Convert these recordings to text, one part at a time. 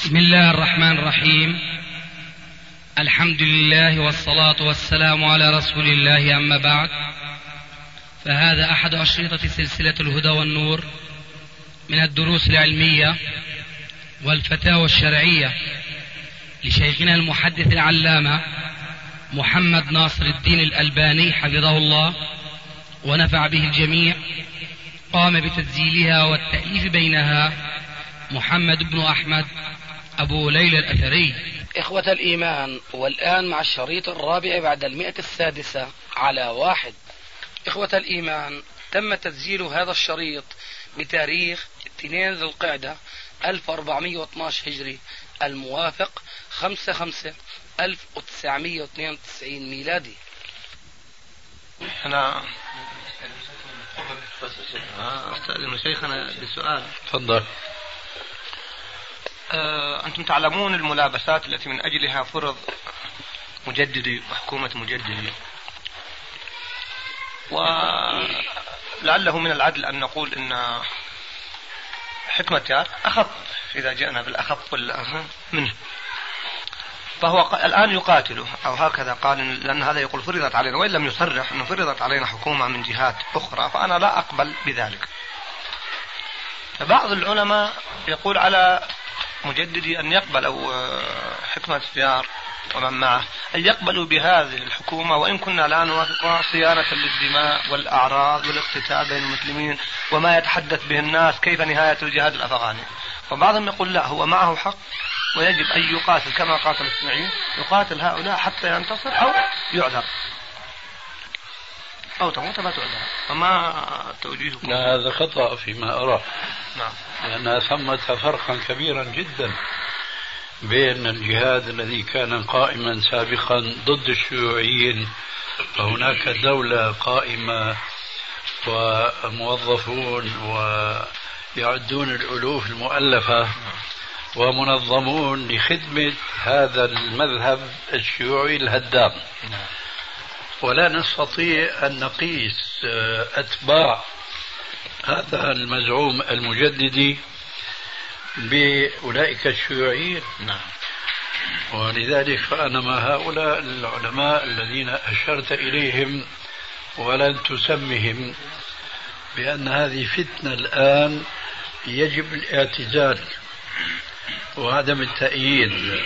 بسم الله الرحمن الرحيم. الحمد لله والصلاة والسلام على رسول الله، أما بعد، فهذا أحد أشرطة سلسلة الهدى والنور من الدروس العلمية والفتاوى الشرعية لشيخنا المحدث العلامة محمد ناصر الدين الألباني حفظه الله ونفع به الجميع. قام بتسجيلها والتأليف بينها محمد بن أحمد أبو ليلى الأثري. إخوة الإيمان، والآن مع الشريط الرابع بعد 106 على 1. إخوة الإيمان، تم تسجيل هذا الشريط بتاريخ 2 ذي القعدة 1412 هجري الموافق 5/5/1992 ميلادي. أنا أستأذن شيخنا بسؤال. تفضل. أنتم تعلمون الملابسات التي من أجلها فرض مجددي وحكومة مجددي، ولعله من العدل أن نقول أن حكمة يار أخف إذا جئنا بالأخف منه، فهو الآن يقاتله أو هكذا قال، لأن هذا يقول فرضت علينا، وإن لم يصرح أنه فرضت علينا حكومة من جهات أخرى، فأنا لا أقبل بذلك. فبعض العلماء يقول على مجددي أن يقبلوا حكمة يار ومن معه أن يقبلوا بهذه الحكومة، وإن كنا لا نوافقها، صيانة للدماء والأعراض والاقتتال بين المسلمين وما يتحدث به الناس كيف نهاية الجهاد الأفغاني. وبعضهم يقول لا، هو معه حق ويجب أن يقاتل كما قاتل الصناعيين، يقاتل هؤلاء حتى ينتصر أو يعذر أو تموت ما تعذر. فما توجيهكم؟ لا، هذا خطأ فيما أرى. نعم. لأن ثمة فرقا كبيرا جدا بين الجهاد الذي كان قائما سابقا ضد الشيوعيين، وهناك دولة قائمة وموظفون ويعدون الألوف المؤلفة ومنظمون لخدمة هذا المذهب الشيوعي الهدام. ولا نستطيع أن نقيس أتباع هذا المزعوم المجددي بأولئك الشيوعيين. ولذلك فأنا مع هؤلاء العلماء الذين أشرت إليهم ولن تسمهم بأن هذه فتنة الآن يجب الاعتزال وعدم التأييد.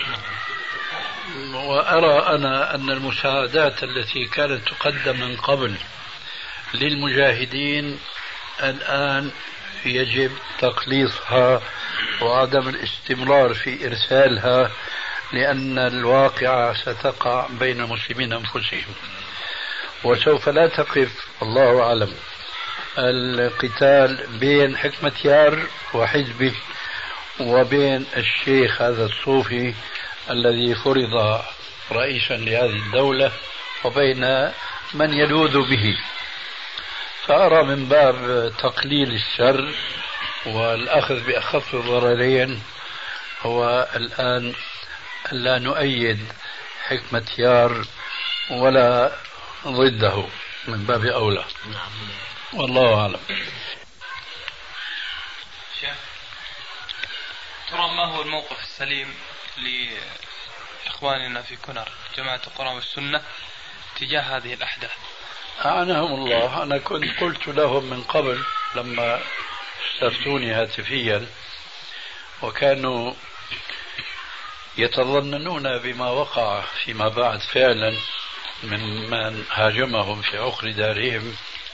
وأرى أنا أن المساعدات التي كانت تقدم من قبل للمجاهدين الآن يجب تقليصها وعدم الاستمرار في إرسالها، لأن الواقعة ستقع بين المسلمين أنفسهم، وسوف لا تقف الله أعلم القتال بين حكمة يار وحزبه وبين الشيخ هذا الصوفي الذي فرض رئيسا لهذه الدولة وبين من يلوذ به. فأرى من باب تقليل الشر والأخذ بأخف الضررين هو الآن لا نؤيد حكمة يار ولا ضده، من باب أولى. والله أعلم. ترى ما هو الموقف السليم لإخواننا في كنر جماعة القرآن والسنة تجاه هذه الأحداث؟ أعناهم الله. أنا كنت قلت لهم من قبل لما استفتوني هاتفيا، وكانوا يتظننون بما وقع فيما بعد فعلا من هاجمهم في عقر دارهم،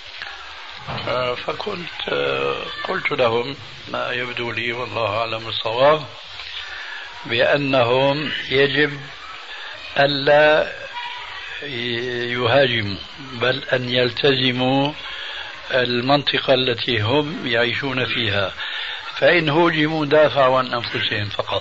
فكنت قلت لهم ما يبدو لي والله أعلم الصواب، بأنهم يجب ألا يهاجموا بل أن يلتزموا المنطقة التي هم يعيشون فيها، فإن هوجموا دافعوا عن أنفسهم فقط،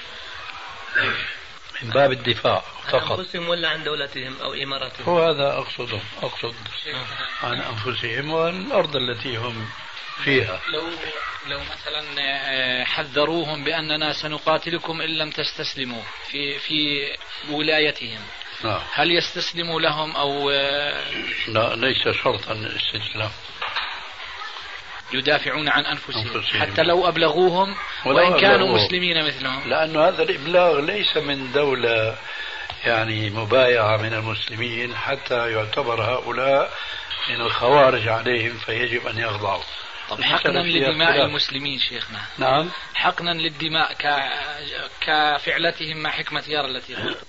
من باب الدفاع فقط. عن أنفسهم ولا عن دولتهم أو إماراتهم؟ هو هذا أقصد عن أنفسهم والأرض التي هم فيها. لو مثلا حذروهم بأننا سنقاتلكم إن لم تستسلموا في ولايتهم، هل يستسلموا لهم أو لا، ليس شرطا الاستسلام. يدافعون عن أنفسهم حتى لو أبلغوهم وإن كانوا مسلمين مثلهم. لأنه هذا الإبلاغ ليس من دولة يعني مبايعة من المسلمين حتى يعتبر هؤلاء من الخوارج عليهم فيجب أن يخضعوا. طب حقنا لدماء المسلمين شيخنا. نعم. حقنا للدماء كفعلتهم مع حكمة يار التي قلت.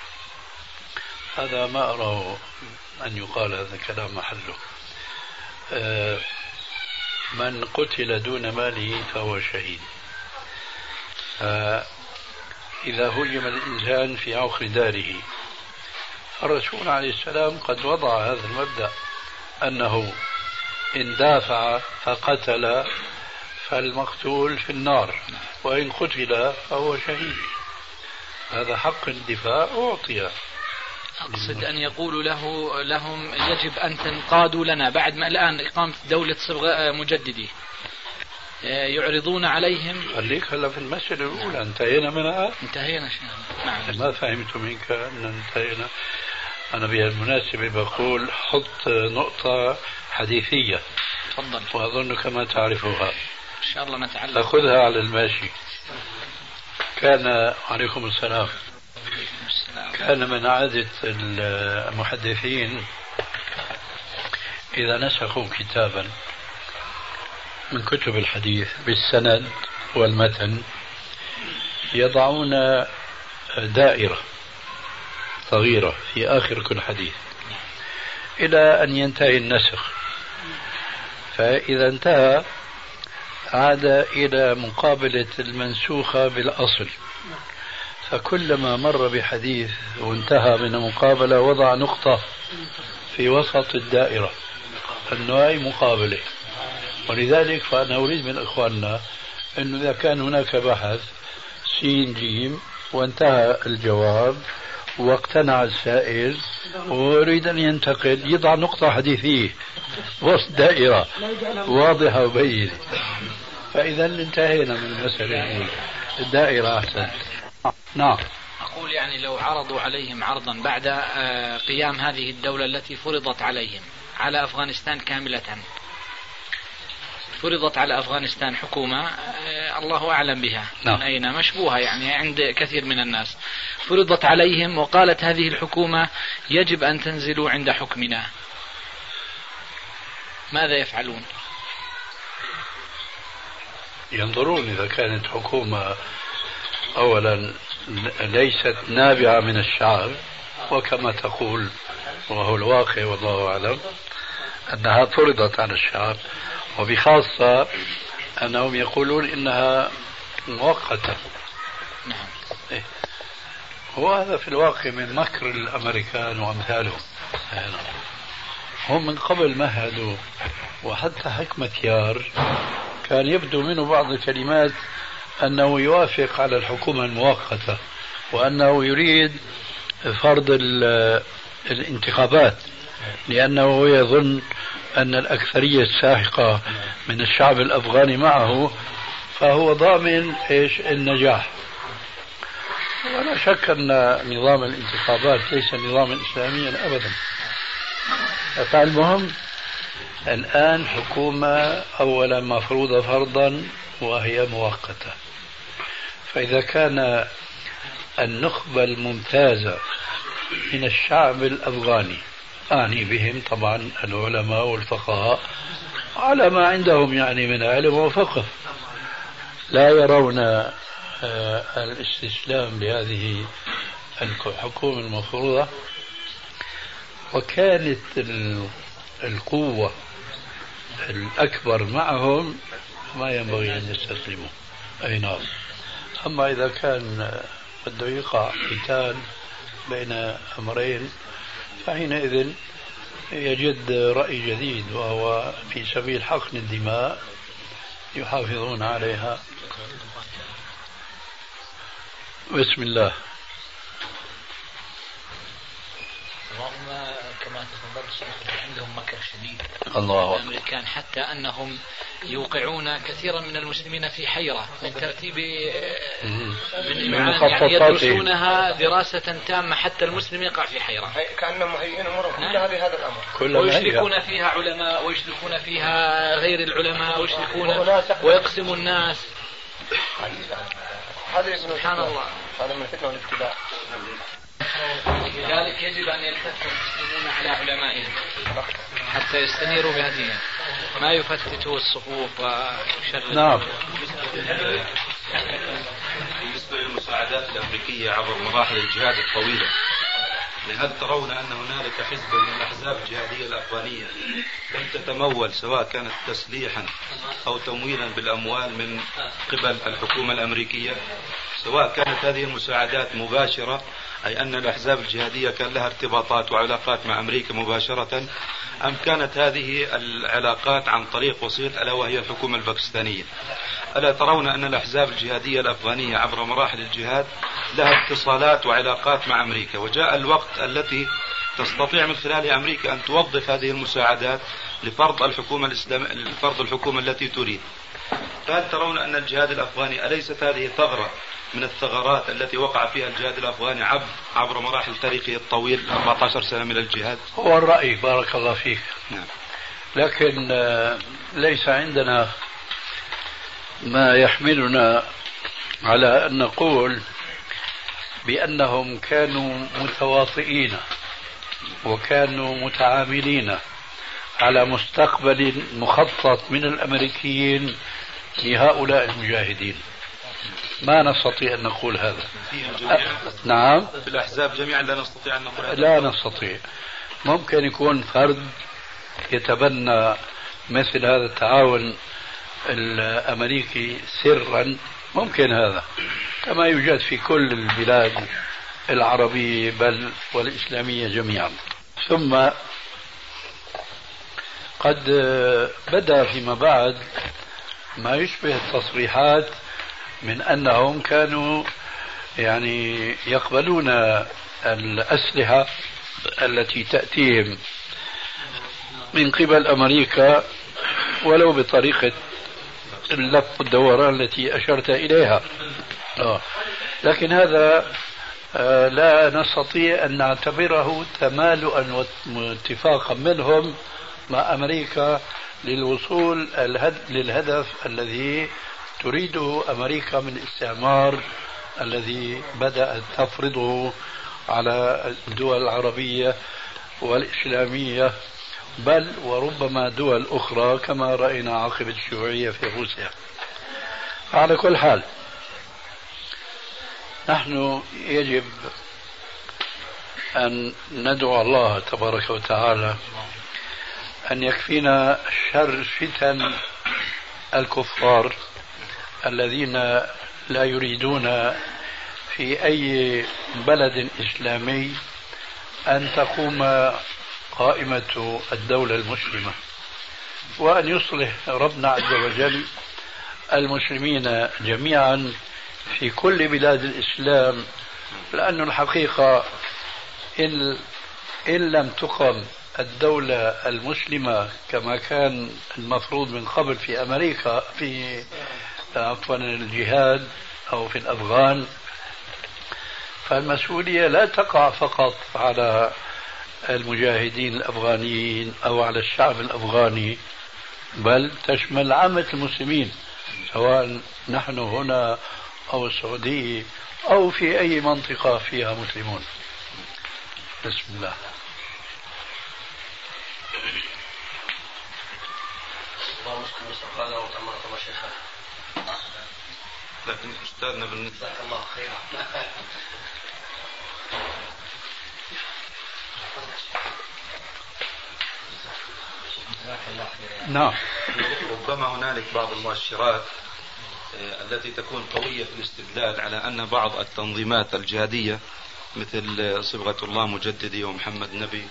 هذا ما أراه أن يقال، هذا كلام محله. من قتل دون ماله فهو شهيد. إذا هجم الإنسان في عقر داره، الرسول عليه السلام قد وضع هذا المبدأ أنه إن دافع فقتل فالمقتول في النار، وإن قتل فهو شهيد. هذا حق الدفاع أعطي. أقصد أن يقولوا لهم يجب أن تنقادوا لنا بعد ما الآن إقامة دولة صبغة مجددي يعرضون عليهم. خليك هلا في المسألة الأولى، انتهينا منها. انتهينا شيخ. نعم. ما فهمت منك أن انتهينا. أنا بهالمناسبة بقول حط نقطة حديثية. تفضل. وأظن كما تعرفها. إن شاء الله نتعلم. أخذها على الماشي. كان عليكم السلام. كان من عادة المحدثين إذا نسخوا كتابا من كتب الحديث بالسند والمتن يضعون دائرة صغيرة في آخر كل حديث إلى أن ينتهي النسخ، فإذا انتهى عاد إلى مقابلة المنسوخة بالأصل، فكلما مر بحديث وانتهى من المقابلة وضع نقطة في وسط الدائرة أنه هي مقابلة. ولذلك فأنا أريد من إخواننا أنه إذا كان هناك بحث سين جيم وانتهى الجواب واقتنع السائل ويريد أن ينتقل يضع نقطة حديثية وسط دائرة واضحة وبينة، فإذا انتهينا من المسألة الدائرة أحسن. نعم. أقول يعني لو عرضوا عليهم عرضا بعد قيام هذه الدولة التي فرضت عليهم على أفغانستان كاملة، فرضت على أفغانستان حكومة الله أعلم بها من أين، مشبوهة يعني عند كثير من الناس، فرضت عليهم وقالت هذه الحكومة يجب أن تنزلوا عند حكمنا، ماذا يفعلون؟ ينظرون إذا كانت حكومة أولا ليست نابعة من الشعب، وكما تقول وهو الواقع والله أعلم أنها فرضت على الشعب، وبخاصة أنهم يقولون إنها مؤقتة. نعم. وهذا في الواقع من مكر الأمريكان وأمثالهم. هم من قبل مهدوا، وحتى حكمة يار كان يبدو منه بعض الكلمات أنه يوافق على الحكومة المؤقتة، وأنه يريد فرض الانتخابات، لأنه يظن أن الأكثرية الساحقة من الشعب الأفغاني معه، فهو ضامن النجاح. ولا شك أن نظام الانتخابات ليس نظاما إسلاميا أبدا. فالمهم الآن حكومة أولا مفروضة فرضا وهي مؤقتة، فإذا كان النخبة الممتازة من الشعب الأفغاني، أعني بهم طبعا العلماء والفقهاء على ما عندهم يعني من علم وفقه، لا يرون الاستسلام لهذه الحكومة المفروضة، وكانت القوة الأكبر معهم ما ينبغي أن يستسلموا. أي نعم. أما إذا كان بده يقع قتال بين أمرين فحينئذ يجد رأي جديد، وهو في سبيل حقن الدماء يحافظون عليها. بسم الله. اللهم كما تفضلت عندهم مكر شديد الله الأمريكان، حتى أنهم يوقعون كثيرا من المسلمين في حيرة من ترتيب يعني يدرسونها دراسة تامة حتى المسلم يقع في حيرة، كأنهم مهيئين أمورهم كلها لهذا الأمر، ويشركون فيها علماء ويشركون فيها غير العلماء ويقسموا الناس. سبحان الله، هذا من فتنة والابتلاء. لذلك يجب أن يلتف المسلمون على علمائهم حتى يستنيروا بهديهم، ما يفتتوا الصفوف ويشردوا. نعم. بالنسبة للمساعدات الأمريكية عبر مراحل الجهاد الطويلة، هل ترون أن هنالك حزب من الأحزاب الجهادية الأفغانية لم تتمول سواء كانت تسليحا أو تمويلا بالأموال من قبل الحكومة الأمريكية، سواء كانت هذه المساعدات مباشرة أي أن الأحزاب الجهادية كان لها ارتباطات وعلاقات مع أمريكا مباشرة، أم كانت هذه العلاقات عن طريق وسيط ألا وهي الحكومة الباكستانية؟ ألا ترون أن الأحزاب الجهادية الأفغانية عبر مراحل الجهاد لها اتصالات وعلاقات مع أمريكا، وجاء الوقت التي تستطيع من خلالها أمريكا أن توظف هذه المساعدات لفرض الحكومة التي تريد؟ فهل ترون أن الجهاد الأفغاني أليست هذه ثغرة من الثغرات التي وقع فيها الجهاد الأفغاني عبر مراحل تاريخه الطويل 14 سنة من الجهاد؟ هو الرأي، بارك الله فيك. نعم. لكن ليس عندنا ما يحملنا على أن نقول بأنهم كانوا متواطئين وكانوا متعاملين على مستقبل مخطط من الأمريكيين لهؤلاء المجاهدين. ما نستطيع أن نقول هذا. نعم، في الأحزاب جميعا لا نستطيع أن نقول هذا. لا نستطيع. ممكن يكون فرد يتبنى مثل هذا التعاون الأمريكي سرا، ممكن هذا، كما يوجد في كل البلاد العربية بل والإسلامية جميعا. ثم قد بدأ فيما بعد ما يشبه التصريحات من أنهم كانوا يعني يقبلون الأسلحة التي تأتيهم من قبل أمريكا ولو بطريقة اللف والدوران التي أشرت إليها. لكن هذا لا نستطيع أن نعتبره تمالؤا واتفاقا منهم مع أمريكا للوصول للهدف الذي تريده أمريكا من الاستعمار الذي بدأت تفرضه على الدول العربية والإسلامية، بل وربما دول أخرى كما رأينا عقب الشيوعية في روسيا. على كل حال نحن يجب أن ندعو الله تبارك وتعالى أن يكفينا شر فتن الكفار الذين لا يريدون في أي بلد إسلامي أن تقوم قائمة الدولة المسلمة، وأن يصلح ربنا عز وجل المسلمين جميعا في كل بلاد الإسلام، لأن الحقيقة إن لم تقم الدولة المسلمة كما كان المفروض من قبل في أمريكا في الجهاد أو في الأفغان، فالمسؤولية لا تقع فقط على المجاهدين الأفغانيين أو على الشعب الأفغاني، بل تشمل عامة المسلمين سواء نحن هنا أو السعودية أو في أي منطقة فيها مسلمون. بسم الله. لكن أستاذنا بالنسبة الله خير. نعم. ربما هنالك بعض المؤشرات التي تكون قوية في الاستدلال على أن بعض التنظيمات الجهادية مثل صبغة الله مجددي ومحمد نبي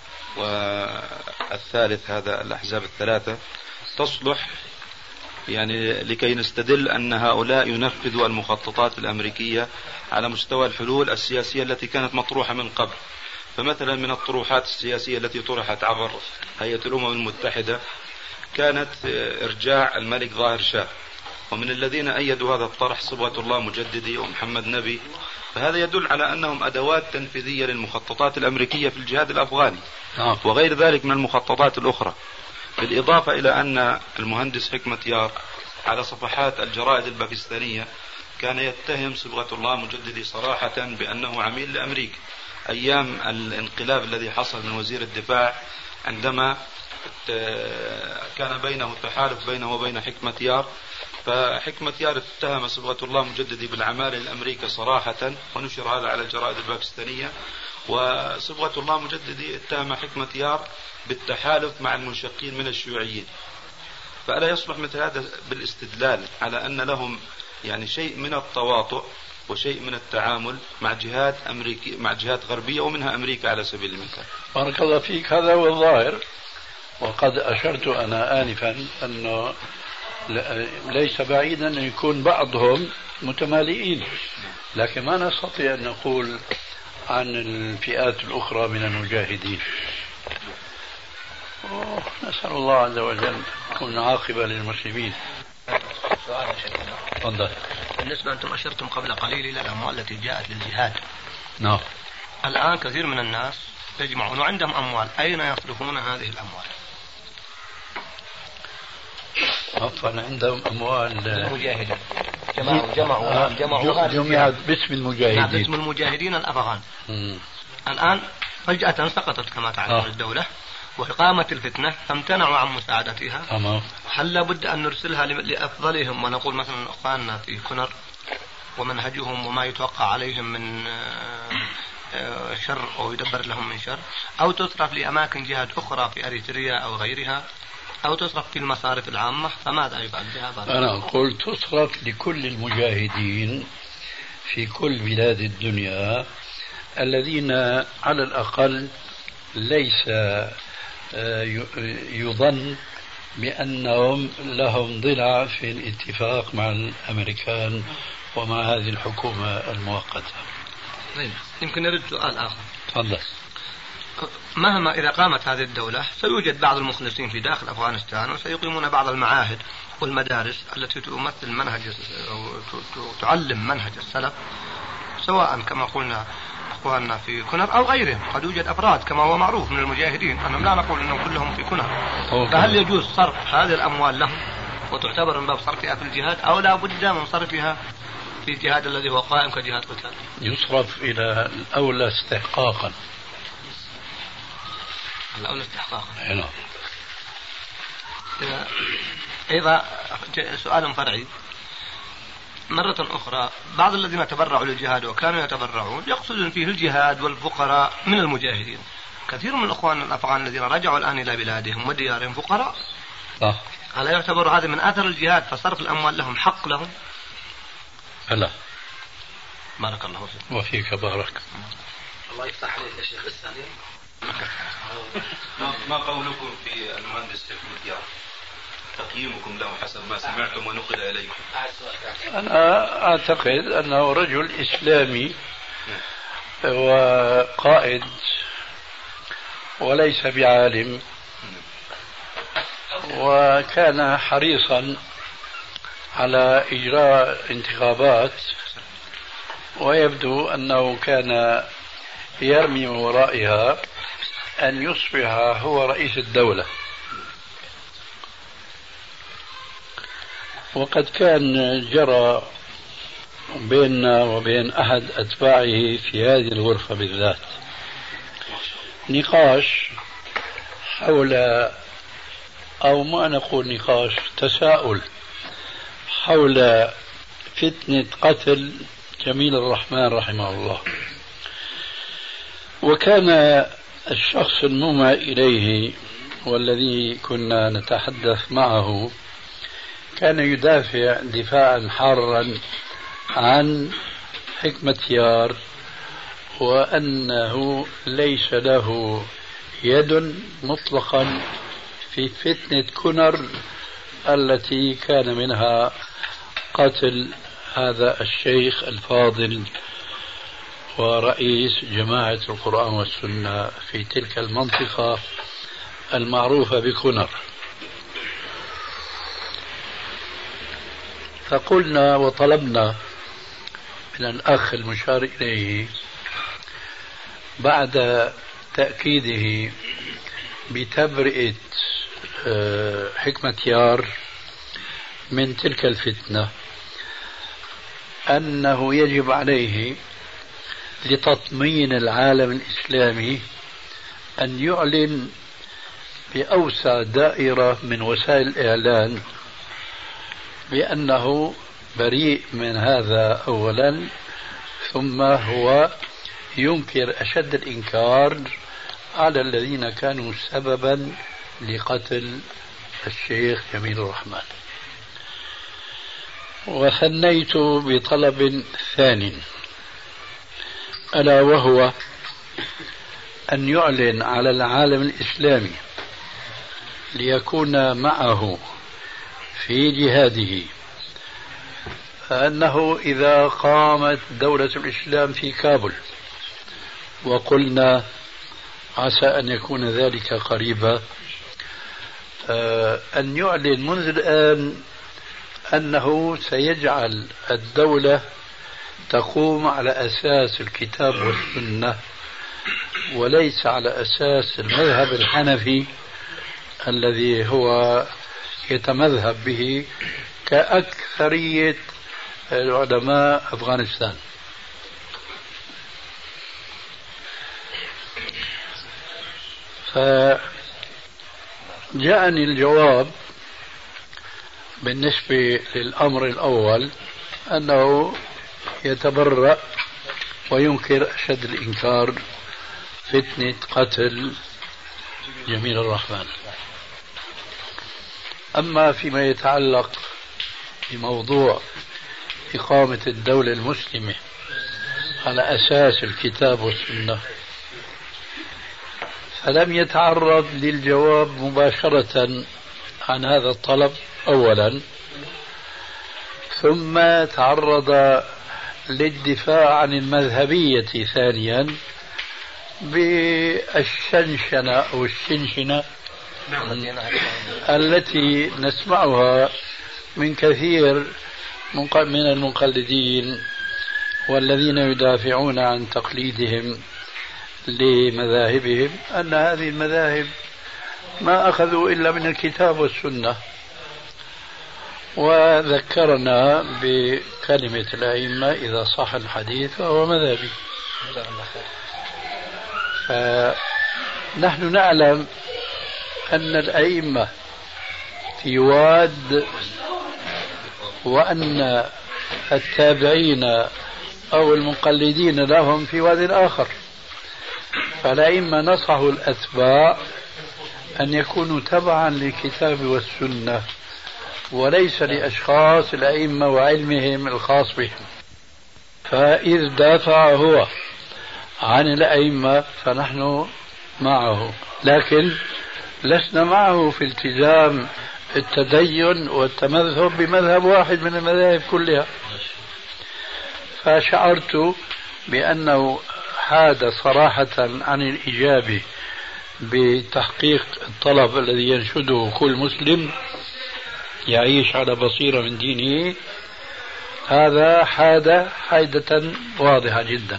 والثالث هذا الأحزاب الثلاثة تصلح يعني لكي نستدل أن هؤلاء ينفذوا المخططات الأمريكية على مستوى الحلول السياسية التي كانت مطروحة من قبل. فمثلا من الطروحات السياسية التي طرحت عبر هيئة الأمم المتحدة كانت إرجاع الملك ظاهر شاه، ومن الذين أيدوا هذا الطرح صبغة الله مجددي ومحمد نبي، فهذا يدل على أنهم أدوات تنفيذية للمخططات الأمريكية في الجهاد الأفغاني وغير ذلك من المخططات الأخرى. بالإضافة إلى أن المهندس حكمة يار على صفحات الجرائد الباكستانية كان يتهم صبغة الله مجددي صراحة بأنه عميل لأمريكا أيام الانقلاب الذي حصل من وزير الدفاع، عندما كان بينه تحالف بينه وبين حكمة يار، فحكمة يار اتهم صبغة الله مجددي بالعمالة لأمريكا صراحة، ونشر هذا على الجرائد الباكستانية. وصبغة الله مجددي اتهم حكمة يار بالتحالف مع المنشقين من الشيوعيين. فألا يصلح مثل هذا بالاستدلال على أن لهم يعني شيء من التواطؤ وشيء من التعامل مع جهات أمريكية، مع جهات غربية ومنها أمريكا على سبيل المثال؟ بارك الله فيك، هذا هو الظاهر. وقد أشرت أنا آنفا أنه ليس بعيدا أن يكون بعضهم متمالئين، لكن ما نستطيع أن نقول عن الفئات الأخرى من المجاهدين. نسأل الله عز وجل تكون عاقبة للمسلمين. سؤال يا شيخنا. تفضل. بالنسبة أنتم أشرتم قبل قليل إلى الأموال التي جاءت للجهاد. نعم. الآن كثير من الناس يجمعون وعندهم أموال، أين يصرفون هذه الأموال؟ عفوا، عندهم أموال المجاهدين جمعوا جمعت باسم المجاهدين، باسم المجاهدين الأفغان. الآن فجأة سقطت كما تعلم الدولة وإقامة الفتنة، فامتنعوا عن مساعدتها. هل لابد أن نرسلها لأفضلهم ونقول مثلا أخواننا في كنر ومنهجهم وما يتوقع عليهم من شر أو يدبر لهم من شر، أو تصرف لأماكن جهاد أخرى في أريتريا أو غيرها، أو تصرف في المصارف العامة؟ فماذا يفعل بها؟ أنا أقول تصرف لكل المجاهدين في كل بلاد الدنيا الذين على الأقل ليس يظن بأنهم لهم ضلع في الاتفاق مع الأمريكان ومع هذه الحكومة المؤقتة. يمكن نرد سؤال آخر. تفضل. مهما إذا قامت هذه الدولة سيوجد بعض المخلصين في داخل أفغانستان وسيقيمون بعض المعاهد والمدارس التي تمثل منهج أو تعلم منهج السلف، سواء كما قلنا أخواننا في كنر أو غيرهم. قد يوجد أفراد كما هو معروف من المجاهدين، أنا لا نقول أنهم كلهم في كنر. فهل يجوز صرف هذه الأموال لهم وتعتبر من باب صرفها في الجهاد، أو لا بد من صرفها في الجهاد الذي هو قائم كجهاد قتال؟ يصرف إلى الأولى استحقاقا. الأولى استحقاقا. نعم. أيضا سؤال فرعي مرة أخرى، بعض الذين تبرعوا للجهاد وكانوا يتبرعون يقصدون فيه الجهاد والفقراء من المجاهدين. كثير من الأخوان الأفغان الذين رجعوا الآن إلى بلادهم وديارهم فقراء. هل يعتبر هذا من أثر الجهاد فصرف الأموال لهم حق لهم؟ لا. بارك الله فيك. وفيك بارك. الله يفتح عليك يا شيخ. الثاني ما قولكم في المهندس حكمة يار؟ تقييمكم له حسب ما سمعتم ونقل إليكم. أنا أعتقد أنه رجل إسلامي وقائد وليس بعالم، وكان حريصا على إجراء انتخابات، ويبدو أنه كان يرمي من ورائها أن يصبح هو رئيس الدولة. وقد كان جرى بيننا وبين أحد أتباعه في هذه الغرفة بالذات نقاش حول، أو ما نقول نقاش، تساؤل حول فتنة قتل جميل الرحمن رحمه الله. وكان الشخص المومى إليه والذي كنا نتحدث معه كان يدافع دفاعا حارا عن حكمة يار، وأنه ليس له يد مطلقا في فتنة كنر التي كان منها قتل هذا الشيخ الفاضل ورئيس جماعة القرآن والسنة في تلك المنطقة المعروفة بكنر. فقلنا وطلبنا من الأخ المشار إليه بعد تأكيده بتبرئة حكمة يار من تلك الفتنة أنه يجب عليه لتطمين العالم الإسلامي أن يعلن بأوسع دائرة من وسائل الإعلان بأنه بريء من هذا أولا، ثم هو ينكر أشد الإنكار على الذين كانوا سببا لقتل الشيخ جميل الرحمن. وثنيت بطلب ثاني ألا وهو أن يعلن على العالم الإسلامي ليكون معه في جهاده أنه إذا قامت دولة الإسلام في كابل، وقلنا عسى أن يكون ذلك قريبا، أن يعلن منذ الآن أنه سيجعل الدولة تقوم على أساس الكتاب والسنة وليس على أساس المذهب الحنفي الذي هو يتمذهب به كأكثرية علماء أفغانستان. فجاءني الجواب بالنسبة للأمر الأول أنه يتبرأ وينكر أشد الإنكار فتنة قتل جميل الرحمن. أما فيما يتعلق بموضوع إقامة الدولة المسلمة على أساس الكتاب والسنة فلم يتعرض للجواب مباشرة عن هذا الطلب أولا، ثم تعرض للدفاع عن المذهبية ثانيا بالشنشنة أو الشنشنة التي نسمعها من كثير من المقلدين والذين يدافعون عن تقليدهم لمذاهبهم، أن هذه المذاهب ما أخذوا إلا من الكتاب والسنة. وذكرنا بكلمة الأئمة إذا صح الحديث فهو مذهبي. فنحن نعلم أن الأئمة في واد وأن التابعين أو المقلدين لهم في واد آخر. فالأئمة نصحوا الأتباع أن يكونوا تبعا للكتاب والسنة وليس لأشخاص الأئمة وعلمهم الخاص بهم. فإذ دافع هو عن الأئمة فنحن معه، لكن لسنا معه في التزام التدين والتمذهب بمذهب واحد من المذاهب كلها. فشعرت بأنه حاد صراحة عن الإجابة بتحقيق الطلب الذي ينشده كل مسلم يعيش على بصيرة من دينه. هذا حاد حيدة واضحة جدا.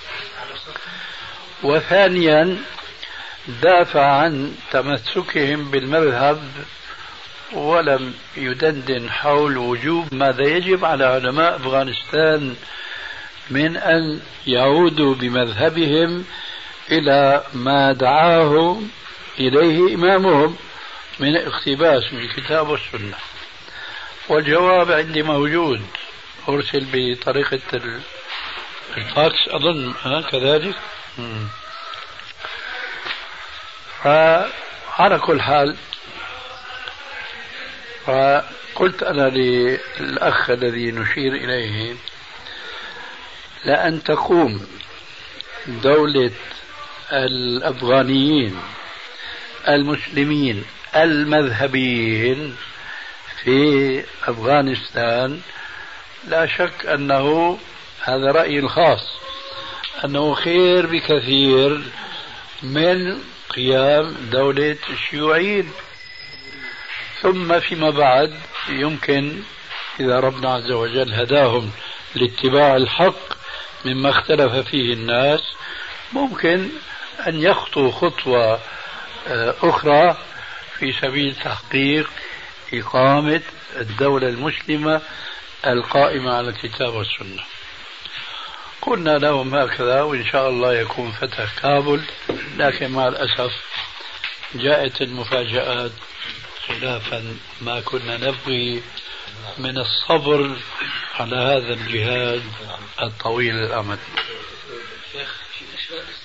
وثانيا دافع عن تمسكهم بالمذهب ولم يدندن حول وجوب ماذا يجب على علماء أفغانستان من أن يعودوا بمذهبهم إلى ما دعاه إليه إمامهم من اقتباس من الكتاب والسنة. والجواب عندي موجود، أرسل بطريقة الفاكس أظن كذلك. فعلى كل حال فقلت أنا للأخ الذي نشير إليه لأن تقوم دولة الأفغانيين المسلمين المذهبيين في أفغانستان لا شك أنه هذا رأيي الخاص أنه خير بكثير من قيام دولة الشيوعيين. ثم فيما بعد يمكن إذا ربنا عز وجل هداهم لاتباع الحق مما اختلف فيه الناس ممكن أن يخطوا خطوة أخرى في سبيل تحقيق إقامة الدولة المسلمة القائمة على الكتاب والسنة. قلنا لهم هكذا وإن شاء الله يكون فتح كابل، لكن مع الأسف جاءت المفاجآت خلافا ما كنا نبغي من الصبر على هذا الجهاد الطويل الأمد.